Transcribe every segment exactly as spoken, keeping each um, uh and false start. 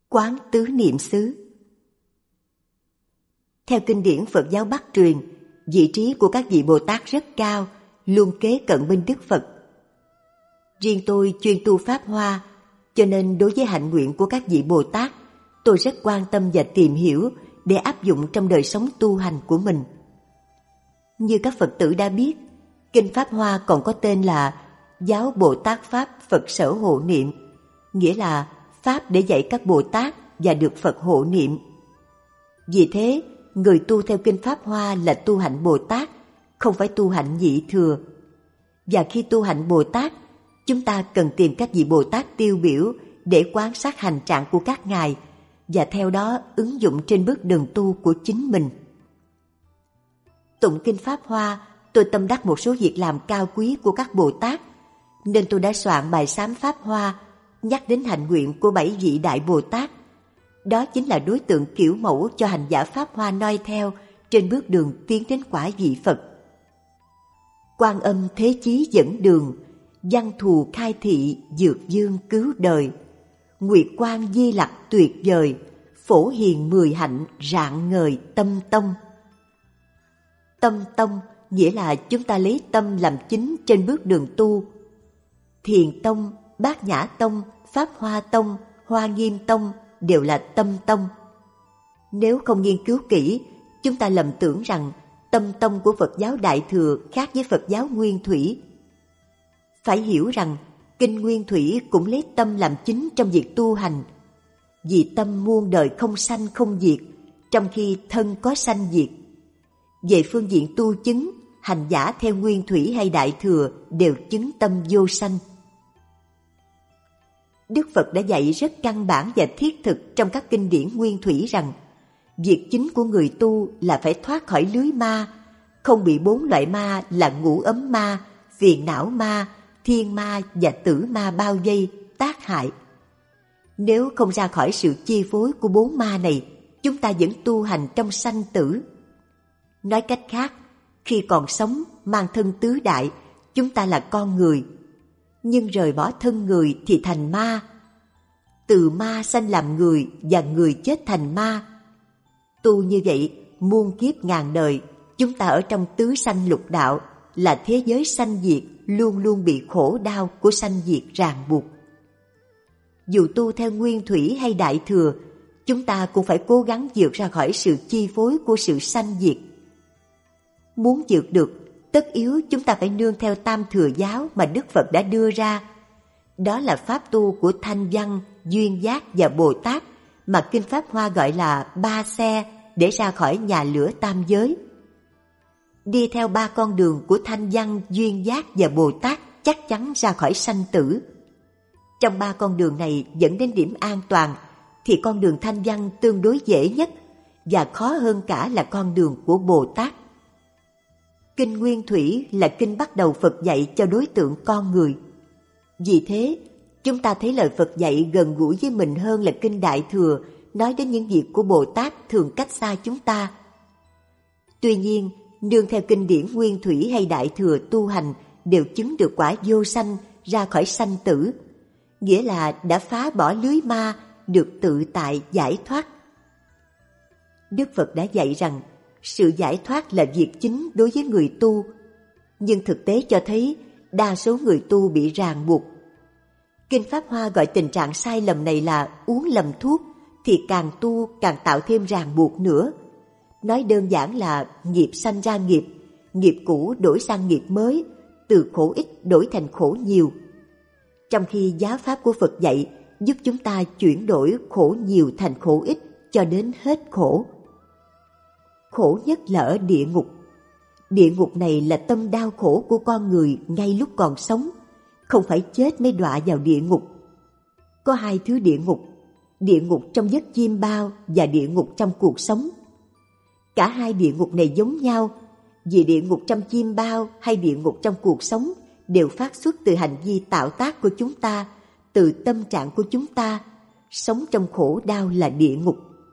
Quán tứ niệm xứ. Theo kinh điển Phật giáo Bắc truyền, vị trí của các vị Bồ Tát rất cao, luôn kế cận bên Đức Phật. Riêng tôi chuyên tu Pháp Hoa, cho nên đối với hạnh nguyện của các vị Bồ Tát, tôi rất quan tâm và tìm hiểu để áp dụng trong đời sống tu hành của mình. Như các Phật tử đã biết, Kinh Pháp Hoa còn có tên là Giáo Bồ Tát Pháp Phật Sở Hộ Niệm, nghĩa là Pháp để dạy các Bồ Tát và được Phật hộ niệm. Vì thế, người tu theo Kinh Pháp Hoa là tu hạnh Bồ Tát, không phải tu hạnh nhị thừa. Và khi tu hạnh Bồ Tát, chúng ta cần tìm các vị Bồ Tát tiêu biểu để quan sát hành trạng của các ngài và theo đó ứng dụng trên bước đường tu của chính mình. Tụng Kinh Pháp Hoa, tôi tâm đắc một số việc làm cao quý của các Bồ Tát, nên tôi đã soạn bài sám Pháp Hoa nhắc đến hạnh nguyện của bảy vị Đại Bồ Tát. Đó chính là đối tượng kiểu mẫu cho hành giả Pháp Hoa noi theo trên bước đường tiến đến quả vị Phật. Quan Âm thế chí dẫn đường, văn thù khai thị dược dương cứu đời. Nguyệt quang di lặc tuyệt vời, phổ hiền mười hạnh rạng ngời tâm tông. Tâm tông nghĩa là chúng ta lấy tâm làm chính trên bước đường tu. Thiền tông, Bát Nhã tông, Pháp Hoa tông, Hoa Nghiêm tông đều là tâm tông. Nếu không nghiên cứu kỹ, chúng ta lầm tưởng rằng tâm tông của Phật giáo Đại Thừa khác với Phật giáo Nguyên Thủy. Phải hiểu rằng Kinh Nguyên Thủy cũng lấy tâm làm chính trong việc tu hành. Vì tâm muôn đời không sanh không diệt, trong khi thân có sanh diệt. Về phương diện tu chứng, hành giả theo Nguyên Thủy hay Đại Thừa đều chứng tâm vô sanh. Đức Phật đã dạy rất căn bản và thiết thực trong các kinh điển Nguyên Thủy rằng việc chính của người tu là phải thoát khỏi lưới ma, không bị bốn loại ma là ngũ ấm ma, phiền não ma, thiên ma và tử ma bao vây, tác hại. Nếu không ra khỏi sự chi phối của bốn ma này, chúng ta vẫn tu hành trong sanh tử. Nói cách khác, khi còn sống mang thân tứ đại, chúng ta là con người. Nhưng rời bỏ thân người thì thành ma. Từ ma sanh làm người và người chết thành ma. Tu như vậy, muôn kiếp ngàn đời, chúng ta ở trong tứ sanh lục đạo, là thế giới sanh diệt, luôn luôn bị khổ đau của sanh diệt ràng buộc. Dù tu theo Nguyên Thủy hay Đại Thừa, chúng ta cũng phải cố gắng vượt ra khỏi sự chi phối của sự sanh diệt. Muốn vượt được, tất yếu chúng ta phải nương theo Tam Thừa giáo mà Đức Phật đã đưa ra. Đó là pháp tu của Thanh Văn, Duyên Giác và Bồ Tát mà Kinh Pháp Hoa gọi là ba xe để ra khỏi nhà lửa tam giới. Đi theo ba con đường của Thanh Văn, Duyên Giác và Bồ Tát chắc chắn ra khỏi sanh tử. Trong ba con đường này dẫn đến điểm an toàn thì con đường Thanh Văn tương đối dễ nhất và khó hơn cả là con đường của Bồ Tát. Kinh Nguyên Thủy là kinh bắt đầu Phật dạy cho đối tượng con người. Vì thế, chúng ta thấy lời Phật dạy gần gũi với mình hơn là Kinh Đại Thừa nói đến những việc của Bồ Tát thường cách xa chúng ta. Tuy nhiên, nương theo kinh điển Nguyên Thủy hay Đại Thừa tu hành đều chứng được quả vô sanh, ra khỏi sanh tử, nghĩa là đã phá bỏ lưới ma, được tự tại giải thoát. Đức Phật đã dạy rằng sự giải thoát là việc chính đối với người tu, nhưng thực tế cho thấy đa số người tu bị ràng buộc. Kinh Pháp Hoa gọi tình trạng sai lầm này là uống lầm thuốc, thì càng tu càng tạo thêm ràng buộc nữa. Nói đơn giản là nghiệp sanh ra nghiệp, nghiệp cũ đổi sang nghiệp mới, từ khổ ít đổi thành khổ nhiều. Trong khi giáo pháp của Phật dạy giúp chúng ta chuyển đổi khổ nhiều thành khổ ít cho đến hết khổ. Khổ nhất là ở địa ngục. Địa ngục này là tâm đau khổ của con người ngay lúc còn sống, không phải chết mới đọa vào địa ngục. Có hai thứ địa ngục, địa ngục trong giấc chiêm bao và địa ngục trong cuộc sống. Cả hai địa ngục này giống nhau, vì địa ngục trong chiêm bao hay địa ngục trong cuộc sống đều phát xuất từ hành vi tạo tác của chúng ta, từ tâm trạng của chúng ta. Sống trong khổ đau là địa ngục.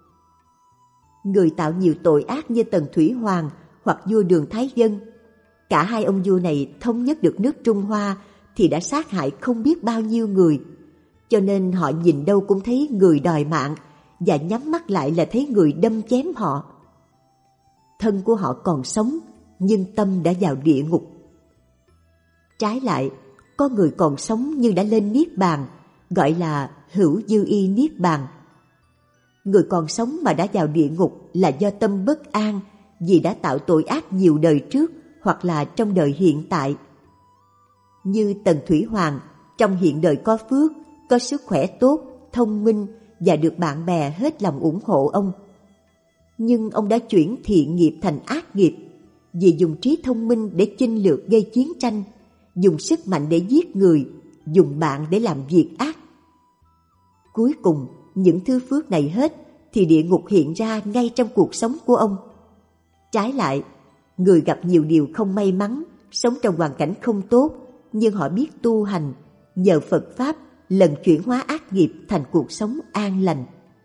Người tạo nhiều tội ác như Tần Thủy Hoàng hoặc vua Đường Thái Dân, cả hai ông vua này thống nhất được nước Trung Hoa thì đã sát hại không biết bao nhiêu người, cho nên họ nhìn đâu cũng thấy người đòi mạng, và nhắm mắt lại là thấy người đâm chém họ. Thân của họ còn sống, nhưng tâm đã vào địa ngục. Trái lại, có người còn sống nhưng đã lên niết bàn, gọi là hữu dư y niết bàn. Người còn sống mà đã vào địa ngục là do tâm bất an vì đã tạo tội ác nhiều đời trước hoặc là trong đời hiện tại. Như Tần Thủy Hoàng, trong hiện đời có phước, có sức khỏe tốt, thông minh và được bạn bè hết lòng ủng hộ ông. Nhưng ông đã chuyển thiện nghiệp thành ác nghiệp vì dùng trí thông minh để chinh lược gây chiến tranh, dùng sức mạnh để giết người, dùng bạn để làm việc ác. Cuối cùng, những thứ phước này hết thì địa ngục hiện ra ngay trong cuộc sống của ông. Trái lại, người gặp nhiều điều không may mắn, sống trong hoàn cảnh không tốt, nhưng họ biết tu hành, nhờ Phật Pháp lần chuyển hóa ác nghiệp thành cuộc sống an lành.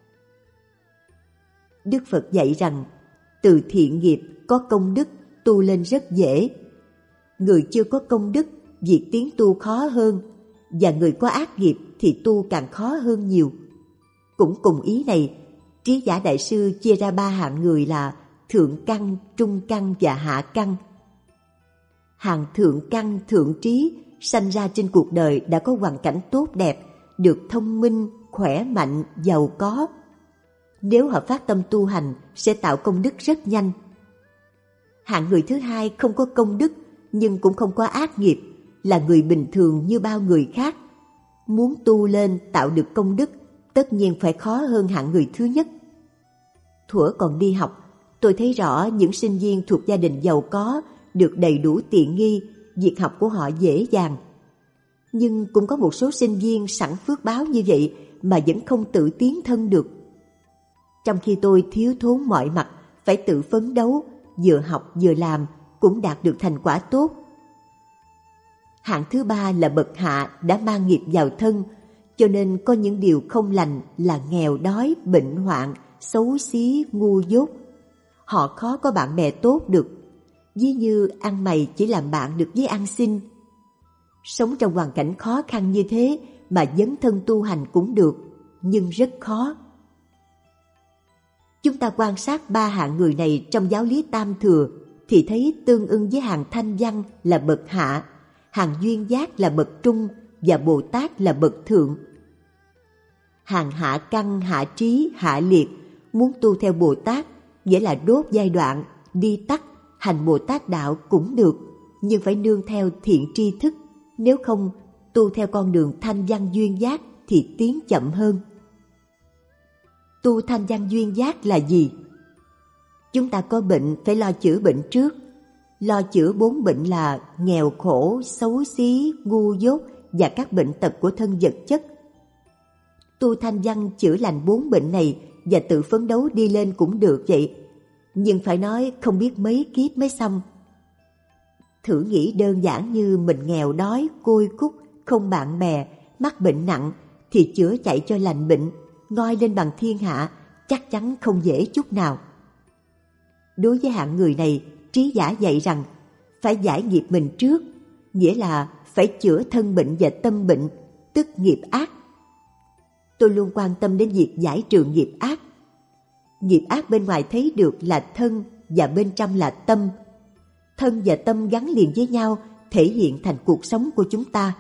Đức Phật dạy rằng, từ thiện nghiệp có công đức tu lên rất dễ. Người chưa có công đức, việc tiến tu khó hơn, và người có ác nghiệp thì tu càng khó hơn nhiều. Cũng cùng ý này, Trí Giả Đại Sư chia ra ba hạng người là thượng căn, trung căn và hạ căn. Hàng thượng căn, thượng trí sanh ra trên cuộc đời đã có hoàn cảnh tốt đẹp, được thông minh, khỏe mạnh, giàu có. Nếu họ phát tâm tu hành sẽ tạo công đức rất nhanh. Hạng người thứ hai không có công đức nhưng cũng không có ác nghiệp, là người bình thường như bao người khác. Muốn tu lên tạo được công đức tất nhiên phải khó hơn hạng người thứ nhất. Thuở còn đi học, tôi thấy rõ những sinh viên thuộc gia đình giàu có được đầy đủ tiện nghi, việc học của họ dễ dàng. Nhưng cũng có một số sinh viên sẵn phước báo như vậy mà vẫn không tự tiến thân được. Trong khi tôi thiếu thốn mọi mặt, phải tự phấn đấu, vừa học vừa làm cũng đạt được thành quả tốt. Hạng thứ ba là bậc hạ đã mang nghiệp vào thân, cho nên có những điều không lành là nghèo đói, bệnh hoạn, xấu xí, ngu dốt. Họ khó có bạn bè tốt được, ví như ăn mày chỉ làm bạn được với ăn xin. Sống trong hoàn cảnh khó khăn như thế mà dấn thân tu hành cũng được, nhưng rất khó. Chúng ta quan sát ba hạng người này trong giáo lý Tam Thừa thì thấy tương ưng với hàng thanh văn là bậc hạ, hàng duyên giác là bậc trung và Bồ Tát là bậc thượng. Hàng hạ căn, hạ trí, hạ liệt muốn tu theo Bồ Tát, nghĩa là đốt giai đoạn, đi tắt, hành Bồ Tát đạo cũng được, nhưng phải nương theo thiện tri thức, nếu không tu theo con đường thanh văn duyên giác thì tiến chậm hơn. Tu thanh văn duyên giác là gì? Chúng ta có bệnh phải lo chữa bệnh trước. Lo chữa bốn bệnh là nghèo khổ, xấu xí, ngu dốt và các bệnh tật của thân vật chất. Tu thanh văn chữa lành bốn bệnh này và tự phấn đấu đi lên cũng được vậy. Nhưng phải nói không biết mấy kiếp mới xong. Thử nghĩ đơn giản như mình nghèo đói, côi cút, không bạn bè, mắc bệnh nặng thì chữa chạy cho lành bệnh, ngoi lên bằng thiên hạ chắc chắn không dễ chút nào. Đối với hạng người này, Trí Giả dạy rằng phải giải nghiệp mình trước, nghĩa là phải chữa thân bệnh và tâm bệnh, tức nghiệp ác. Tôi luôn quan tâm đến việc giải trừ nghiệp ác. Nghiệp ác bên ngoài thấy được là thân và bên trong là tâm. Thân và tâm gắn liền với nhau, thể hiện thành cuộc sống của chúng ta.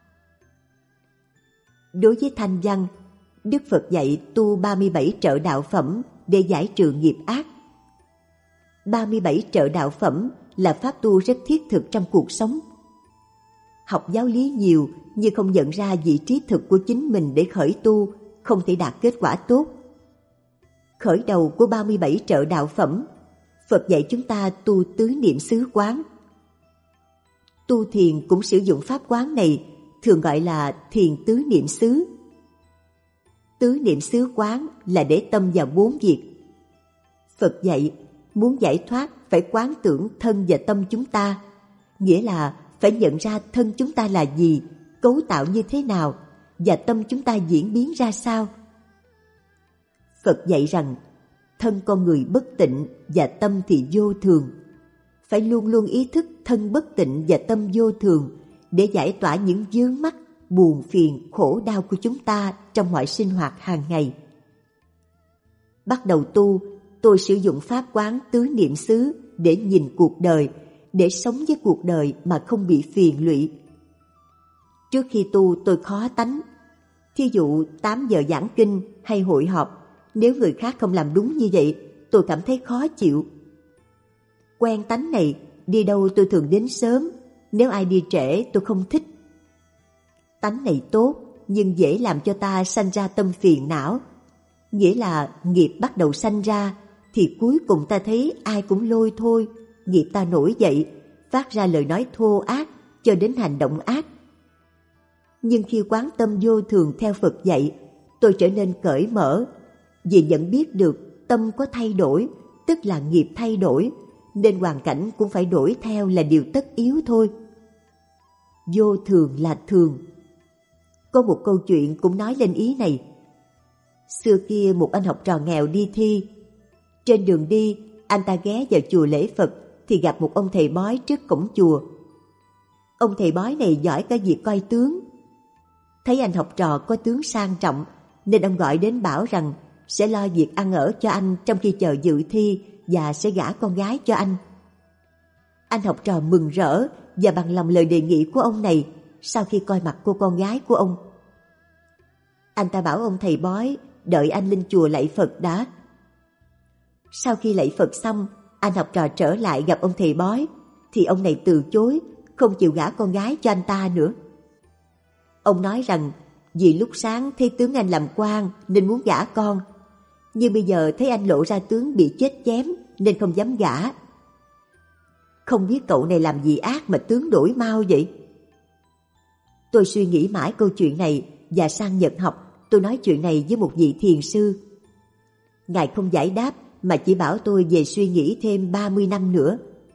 Đối với thanh văn, Đức Phật dạy tu ba mươi bảy trợ đạo phẩm để giải trừ nghiệp ác. ba mươi bảy trợ đạo phẩm là pháp tu rất thiết thực trong cuộc sống. Học giáo lý nhiều nhưng không nhận ra vị trí thực của chính mình để khởi tu, không thể đạt kết quả tốt. Khởi đầu của ba mươi bảy trợ đạo phẩm, Phật dạy chúng ta tu tứ niệm xứ quán. Tu thiền cũng sử dụng pháp quán này, thường gọi là thiền tứ niệm xứ. Tứ niệm xứ quán là để tâm vào bốn việc. Phật dạy muốn giải thoát phải quán tưởng thân và tâm chúng ta, nghĩa là phải nhận ra thân chúng ta là gì, cấu tạo như thế nào và tâm chúng ta diễn biến ra sao. Phật dạy rằng thân con người bất tịnh và tâm thì vô thường. Phải luôn luôn ý thức thân bất tịnh và tâm vô thường để giải tỏa những vướng mắc, buồn phiền, khổ đau của chúng ta trong mọi sinh hoạt hàng ngày. Bắt đầu tu, tôi sử dụng pháp quán tứ niệm xứ để nhìn cuộc đời, để sống với cuộc đời mà không bị phiền lụy. Trước khi tu tôi khó tánh. Thí dụ tám giờ giảng kinh hay hội họp, nếu người khác không làm đúng như vậy, tôi cảm thấy khó chịu. Quen tánh này, đi đâu tôi thường đến sớm, nếu ai đi trễ tôi không thích. Tánh này tốt, nhưng dễ làm cho ta sanh ra tâm phiền não. Nghĩa là nghiệp bắt đầu sanh ra, thì cuối cùng ta thấy ai cũng lôi thôi, nghiệp ta nổi dậy, phát ra lời nói thô ác, cho đến hành động ác. Nhưng khi quán tâm vô thường theo Phật dạy, tôi trở nên cởi mở, vì nhận biết được tâm có thay đổi, tức là nghiệp thay đổi, nên hoàn cảnh cũng phải đổi theo là điều tất yếu thôi. Vô thường là thường. Có một câu chuyện cũng nói lên ý này. Xưa kia một anh học trò nghèo đi thi. Trên đường đi, anh ta ghé vào chùa lễ Phật thì gặp một ông thầy bói trước cổng chùa. Ông thầy bói này giỏi cả việc coi tướng. Thấy anh học trò có tướng sang trọng, nên ông gọi đến bảo rằng sẽ lo việc ăn ở cho anh trong khi chờ dự thi và sẽ gả con gái cho anh. Anh học trò mừng rỡ và bằng lòng lời đề nghị của ông này sau khi coi mặt cô con gái của ông. Anh ta bảo ông thầy bói đợi anh lên chùa lạy Phật đã. Sau khi lạy Phật xong, anh học trò trở lại gặp ông thầy bói, thì ông này từ chối, không chịu gả con gái cho anh ta nữa. Ông nói rằng vì lúc sáng thấy tướng anh làm quan nên muốn gả con, nhưng bây giờ thấy anh lộ ra tướng bị chết chém nên không dám gả. Không biết cậu này làm gì ác mà tướng đổi mau vậy? Tôi suy nghĩ mãi câu chuyện này và sang Nhật học, tôi nói chuyện này với một vị thiền sư. Ngài không giải đáp mà chỉ bảo tôi về suy nghĩ thêm ba mươi năm nữa.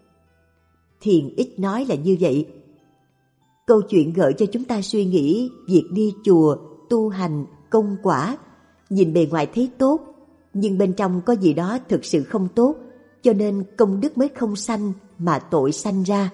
Thiền ít nói là như vậy. Câu chuyện gợi cho chúng ta suy nghĩ việc đi chùa, tu hành, công quả. Nhìn bề ngoài thấy tốt, nhưng bên trong có gì đó thực sự không tốt, cho nên công đức mới không sanh mà tội sanh ra.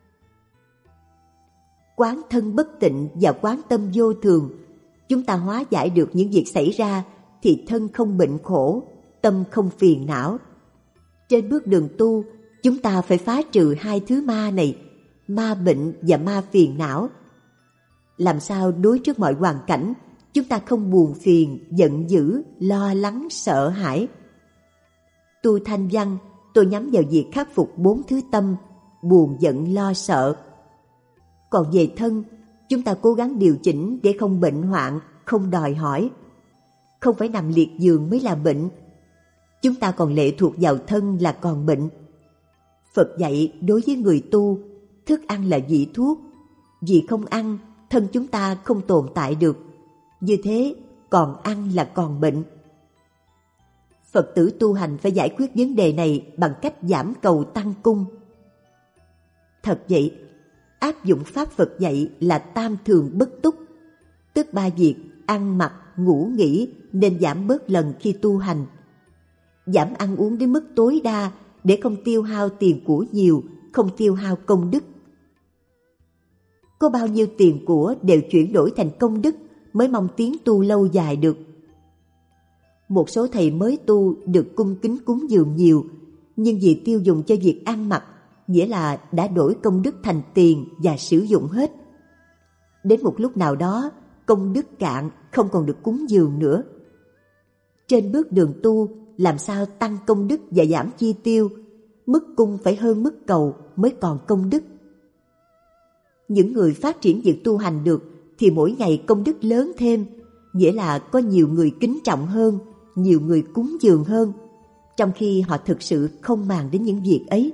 Quán thân bất tịnh và quán tâm vô thường, chúng ta hóa giải được những việc xảy ra thì thân không bệnh khổ, tâm không phiền não. Trên bước đường tu, chúng ta phải phá trừ hai thứ ma này, ma bệnh và ma phiền não. Làm sao đối trước mọi hoàn cảnh, chúng ta không buồn phiền, giận dữ, lo lắng, sợ hãi. Tu thanh văn, tôi nhắm vào việc khắc phục bốn thứ tâm, buồn, giận, lo, sợ. Còn về thân, chúng ta cố gắng điều chỉnh để không bệnh hoạn, không đòi hỏi. Không phải nằm liệt giường mới là bệnh. Chúng ta còn lệ thuộc vào thân là còn bệnh. Phật dạy đối với người tu, thức ăn là vị thuốc. Vì không ăn, thân chúng ta không tồn tại được. Như thế, còn ăn là còn bệnh. Phật tử tu hành phải giải quyết vấn đề này bằng cách giảm cầu tăng cung. Thật vậy, áp dụng pháp Phật dạy là tam thường bất túc, tức ba việc ăn mặc, ngủ nghỉ nên giảm bớt lần khi tu hành. Giảm ăn uống đến mức tối đa để không tiêu hao tiền của nhiều, không tiêu hao công đức. Có bao nhiêu tiền của đều chuyển đổi thành công đức mới mong tiến tu lâu dài được. Một số thầy mới tu được cung kính cúng dường nhiều, nhưng vì tiêu dùng cho việc ăn mặc, nghĩa là đã đổi công đức thành tiền và sử dụng hết. Đến một lúc nào đó, công đức cạn, không còn được cúng dường nữa. Trên bước đường tu, làm sao tăng công đức và giảm chi tiêu, mức cung phải hơn mức cầu mới còn công đức. Những người phát triển việc tu hành được thì mỗi ngày công đức lớn thêm, nghĩa là có nhiều người kính trọng hơn, nhiều người cúng dường hơn, trong khi họ thực sự không màng đến những việc ấy.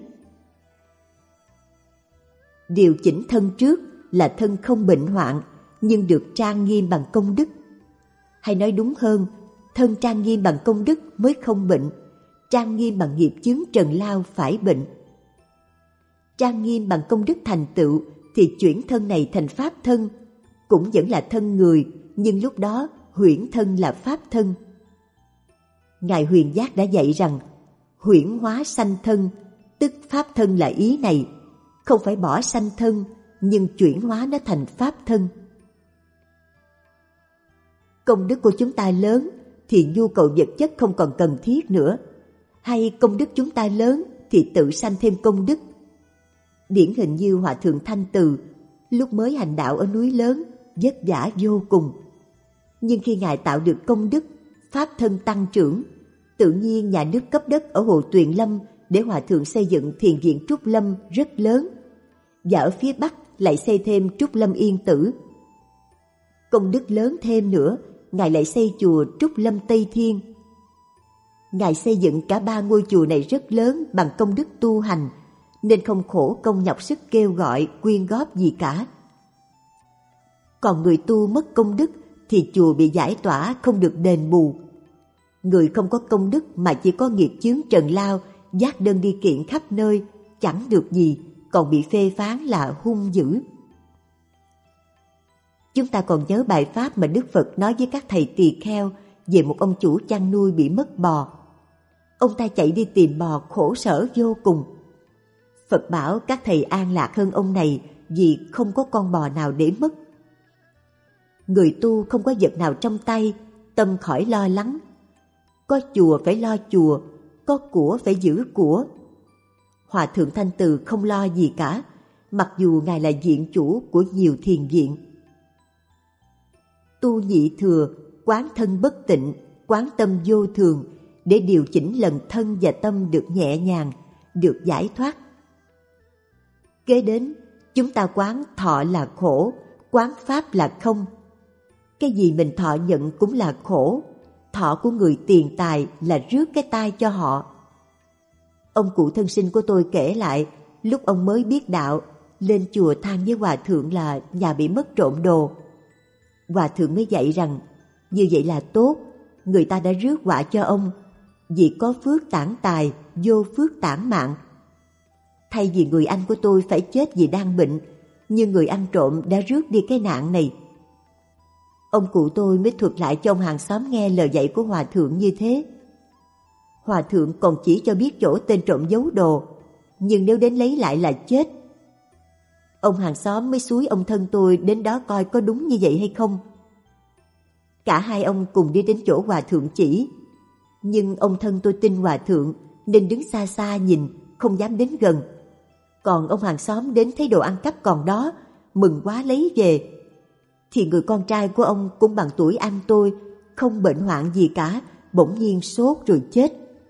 Điều chỉnh thân trước là thân không bệnh hoạn, nhưng được trang nghiêm bằng công đức. Hay nói đúng hơn, thân trang nghiêm bằng công đức mới không bệnh, trang nghiêm bằng nghiệp chướng trần lao phải bệnh. Trang nghiêm bằng công đức thành tựu thì chuyển thân này thành pháp thân, cũng vẫn là thân người, nhưng lúc đó huyễn thân là pháp thân. Ngài Huyền Giác đã dạy rằng huyễn hóa sanh thân, tức pháp thân là ý này, không phải bỏ sanh thân, nhưng chuyển hóa nó thành pháp thân. Công đức của chúng ta lớn, thì nhu cầu vật chất không còn cần thiết nữa. Hay công đức chúng ta lớn thì tự sanh thêm công đức. Điển hình như Hòa Thượng Thanh Từ, lúc mới hành đạo ở núi lớn, vất vả vô cùng. Nhưng khi Ngài tạo được công đức, pháp thân tăng trưởng, tự nhiên nhà nước cấp đất ở Hồ Tuyền Lâm để Hòa Thượng xây dựng thiền viện Trúc Lâm rất lớn. Và ở phía Bắc lại xây thêm Trúc Lâm Yên Tử. Công đức lớn thêm nữa, Ngài lại xây chùa Trúc Lâm Tây Thiên. Ngài xây dựng cả ba ngôi chùa này rất lớn bằng công đức tu hành, nên không khổ công nhọc sức kêu gọi, quyên góp gì cả. Còn người tu mất công đức thì chùa bị giải tỏa không được đền bù. Người không có công đức mà chỉ có nghiệp chướng trần lao, vác đơn đi kiện khắp nơi, chẳng được gì, còn bị phê phán là hung dữ. Chúng ta còn nhớ bài pháp mà Đức Phật nói với các thầy tỳ kheo về một ông chủ chăn nuôi bị mất bò. Ông ta chạy đi tìm bò khổ sở vô cùng. Phật bảo các thầy an lạc hơn ông này vì không có con bò nào để mất. Người tu không có vật nào trong tay, tâm khỏi lo lắng. Có chùa phải lo chùa, có của phải giữ của. Hòa Thượng Thanh Từ không lo gì cả, mặc dù Ngài là viện chủ của nhiều thiền viện. Tu nhị thừa, quán thân bất tịnh, quán tâm vô thường, để điều chỉnh lần thân và tâm được nhẹ nhàng, được giải thoát. Kế đến, chúng ta quán thọ là khổ, quán pháp là không. Cái gì mình thọ nhận cũng là khổ. Thọ của người tiền tài là rước cái tai cho họ. Ông cụ thân sinh của tôi kể lại, lúc ông mới biết đạo, lên chùa than với Hòa Thượng là nhà bị mất trộm đồ. Hòa Thượng mới dạy rằng, như vậy là tốt, người ta đã rước họa cho ông, vì có phước tản tài, vô phước tản mạng. Thay vì người anh của tôi phải chết vì đang bệnh, nhưng người ăn trộm đã rước đi cái nạn này. Ông cụ tôi mới thuật lại cho ông hàng xóm nghe lời dạy của Hòa Thượng như thế. Hòa Thượng còn chỉ cho biết chỗ tên trộm giấu đồ, nhưng nếu đến lấy lại là chết. Ông hàng xóm mới xúi ông thân tôi đến đó coi có đúng như vậy hay không. Cả hai ông cùng đi đến chỗ Hòa Thượng chỉ, nhưng ông thân tôi tin Hòa Thượng nên đứng xa xa nhìn, không dám đến gần. Còn ông hàng xóm đến thấy đồ ăn cắp còn đó, mừng quá lấy về. Thì người con trai của ông cũng bằng tuổi anh tôi, không bệnh hoạn gì cả, bỗng nhiên sốt rồi chết.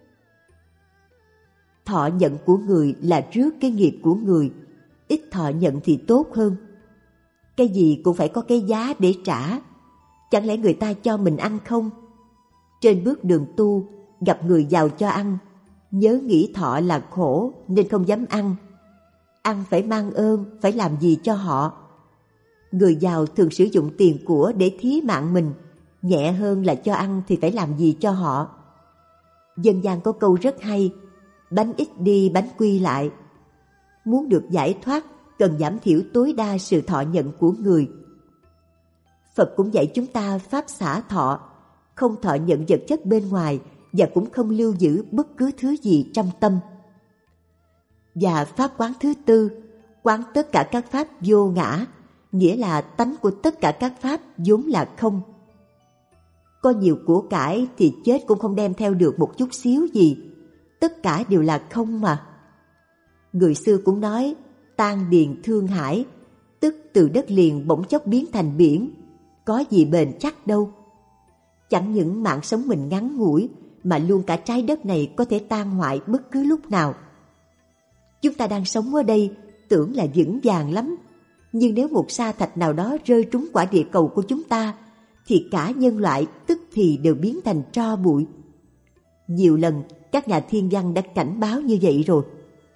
Thọ nhận của người là rước cái nghiệp của người, ít thọ nhận thì tốt hơn. Cái gì cũng phải có cái giá để trả. Chẳng lẽ người ta cho mình ăn không? Trên bước đường tu, gặp người giàu cho ăn, nhớ nghĩ thọ là khổ nên không dám ăn. Ăn phải mang ơn, phải làm gì cho họ. Người giàu thường sử dụng tiền của để thí mạng mình, nhẹ hơn là cho ăn thì phải làm gì cho họ. Dân gian có câu rất hay, bánh ít đi bánh quy lại. Muốn được giải thoát, cần giảm thiểu tối đa sự thọ nhận của người. Phật cũng dạy chúng ta pháp xả thọ, không thọ nhận vật chất bên ngoài và cũng không lưu giữ bất cứ thứ gì trong tâm. Và pháp quán thứ tư, quán tất cả các pháp vô ngã, nghĩa là tánh của tất cả các pháp vốn là không. Có nhiều của cải thì chết cũng không đem theo được một chút xíu gì, tất cả đều là không mà. Người xưa cũng nói, tan điền thương hải, tức từ đất liền bỗng chốc biến thành biển, có gì bền chắc đâu. Chẳng những mạng sống mình ngắn ngủi, mà luôn cả trái đất này có thể tan hoại bất cứ lúc nào. Chúng ta đang sống ở đây, tưởng là vững vàng lắm, nhưng nếu một sa thạch nào đó rơi trúng quả địa cầu của chúng ta, thì cả nhân loại tức thì đều biến thành tro bụi. Nhiều lần các nhà thiên văn đã cảnh báo như vậy rồi.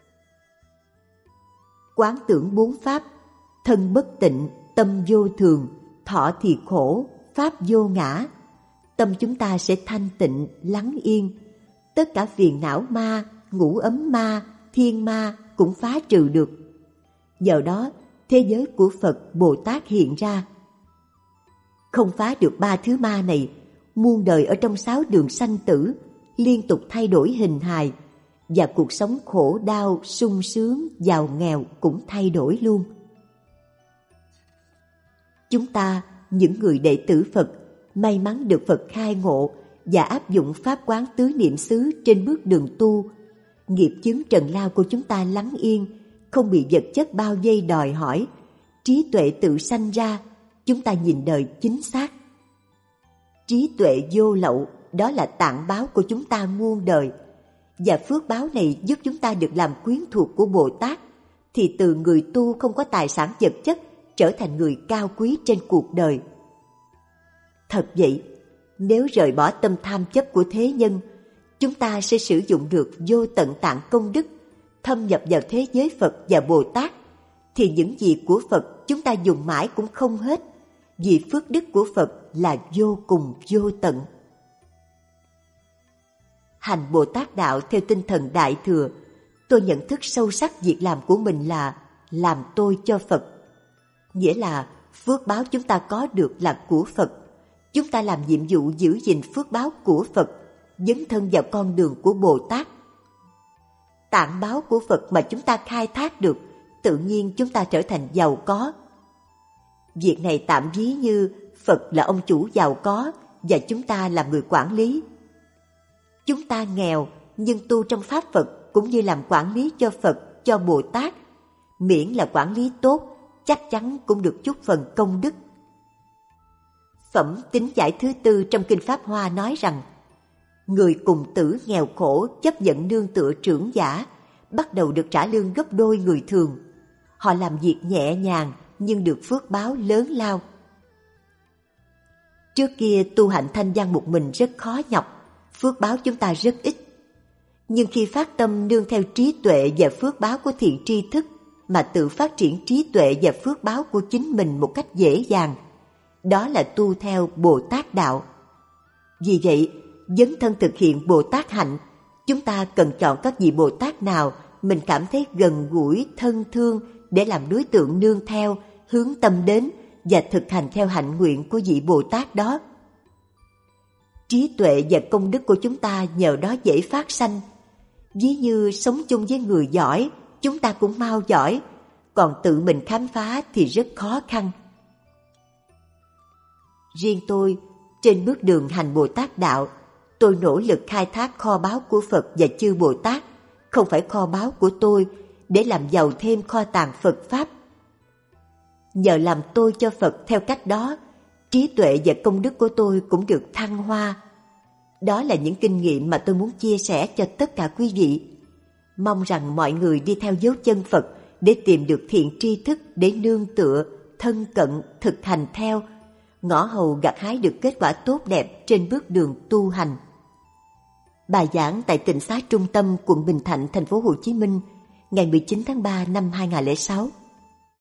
Quán tưởng bốn pháp, thân bất tịnh, tâm vô thường, thọ thì khổ, pháp vô ngã. Tâm chúng ta sẽ thanh tịnh, lắng yên. Tất cả phiền não ma, ngủ ấm ma, thiên ma cũng phá trừ được. Nhờ đó, thế giới của Phật, Bồ Tát hiện ra. Không phá được ba thứ ma này, muôn đời ở trong sáu đường sanh tử, liên tục thay đổi hình hài, và cuộc sống khổ đau, sung sướng, giàu nghèo cũng thay đổi luôn. Chúng ta, những người đệ tử Phật, may mắn được Phật khai ngộ và áp dụng pháp quán tứ niệm xứ trên bước đường tu, nghiệp chướng trần lao của chúng ta lắng yên, không bị vật chất bao vây đòi hỏi, trí tuệ tự sanh ra, chúng ta nhìn đời chính xác. Trí tuệ vô lậu, đó là tạng báo của chúng ta muôn đời, và phước báo này giúp chúng ta được làm quyến thuộc của Bồ Tát, thì từ người tu không có tài sản vật chất trở thành người cao quý trên cuộc đời. Thật vậy, nếu rời bỏ tâm tham chấp của thế nhân, chúng ta sẽ sử dụng được vô tận tạng công đức, thâm nhập vào thế giới Phật và Bồ Tát, thì những gì của Phật chúng ta dùng mãi cũng không hết, vì phước đức của Phật là vô cùng vô tận. Hành Bồ Tát đạo theo tinh thần Đại Thừa, tôi nhận thức sâu sắc việc làm của mình là làm tôi cho Phật. Nghĩa là phước báo chúng ta có được là của Phật. Chúng ta làm nhiệm vụ giữ gìn phước báo của Phật, dấn thân vào con đường của Bồ Tát. Tạng báo của Phật mà chúng ta khai thác được, tự nhiên chúng ta trở thành giàu có. Việc này tạm ví như Phật là ông chủ giàu có và chúng ta là người quản lý. Chúng ta nghèo nhưng tu trong Pháp Phật cũng như làm quản lý cho Phật, cho Bồ Tát. Miễn là quản lý tốt, chắc chắn cũng được chút phần công đức. Phẩm Tín Giải thứ tư trong Kinh Pháp Hoa nói rằng, người cùng tử nghèo khổ chấp nhận nương tựa trưởng giả, bắt đầu được trả lương gấp đôi người thường. Họ làm việc nhẹ nhàng nhưng được phước báo lớn lao. Trước kia tu hạnh thanh văn một mình rất khó nhọc, phước báo chúng ta rất ít. Nhưng khi phát tâm nương theo trí tuệ và phước báo của thiện tri thức mà tự phát triển trí tuệ và phước báo của chính mình một cách dễ dàng, đó là tu theo Bồ Tát đạo. Vì vậy, dấn thân thực hiện Bồ Tát hạnh, chúng ta cần chọn các vị Bồ Tát nào mình cảm thấy gần gũi, thân thương để làm đối tượng nương theo, hướng tâm đến và thực hành theo hạnh nguyện của vị Bồ Tát đó. Trí tuệ và công đức của chúng ta nhờ đó dễ phát sanh. Ví như sống chung với người giỏi, chúng ta cũng mau giỏi, còn tự mình khám phá thì rất khó khăn. Riêng tôi, trên bước đường hành Bồ Tát đạo, tôi nỗ lực khai thác kho báu của Phật và chư Bồ Tát, không phải kho báu của tôi, để làm giàu thêm kho tàng Phật Pháp. Nhờ làm tôi cho Phật theo cách đó, trí tuệ và công đức của tôi cũng được thăng hoa. Đó là những kinh nghiệm mà tôi muốn chia sẻ cho tất cả quý vị. Mong rằng mọi người đi theo dấu chân Phật để tìm được thiện tri thức để nương tựa, thân cận, thực hành theo, ngõ hầu gặt hái được kết quả tốt đẹp trên bước đường tu hành. Bài giảng tại Tịnh xá Trung tâm, quận Bình Thạnh, thành phố Hồ Chí Minh, ngày mười chín tháng ba năm hai nghìn không trăm lẻ sáu.